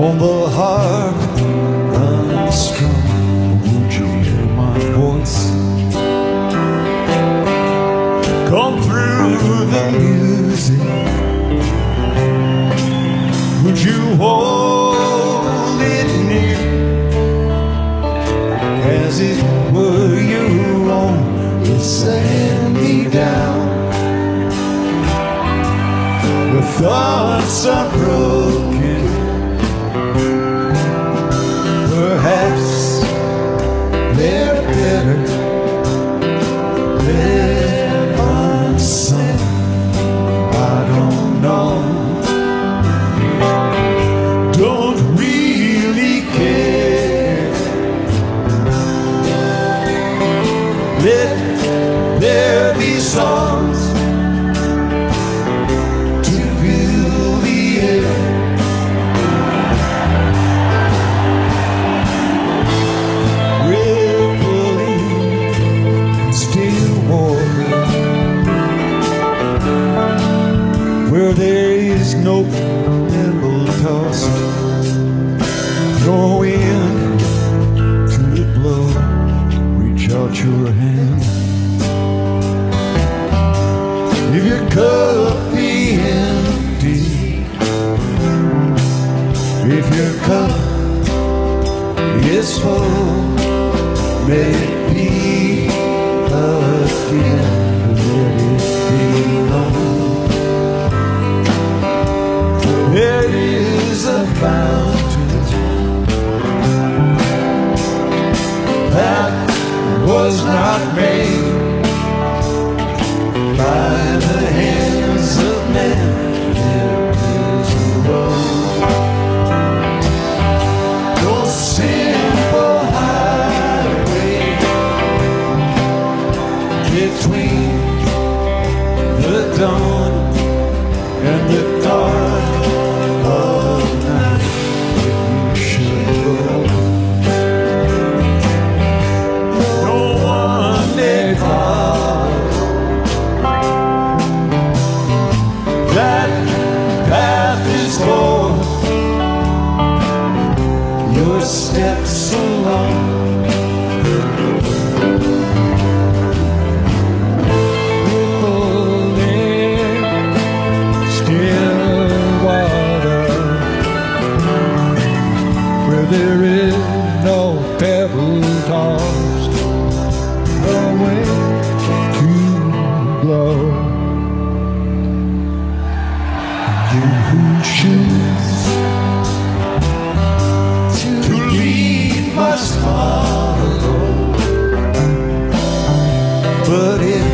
on the harp unstrung. Would you hear my voice come through the music? Would you hold it near as it were your own? Set me down. The thoughts are broken, perhaps they're better left unsaid. I don't know, don't really care. Let there be songs to fill the air. Rippling still water, where there is no pebble tossed, no wind to blow. Reach out your hand. If your cup be empty, if your cup is full, may it be again, let it be known. There is a fountain that was not made by the hands of men. There is a road, no simple highway between the dawn and the dark of night. If you should go, no one may follow. That path is for your steps along. Rippling still water, where there is no pebble tossed, no wind to blow. You who choose to lead must follow, but if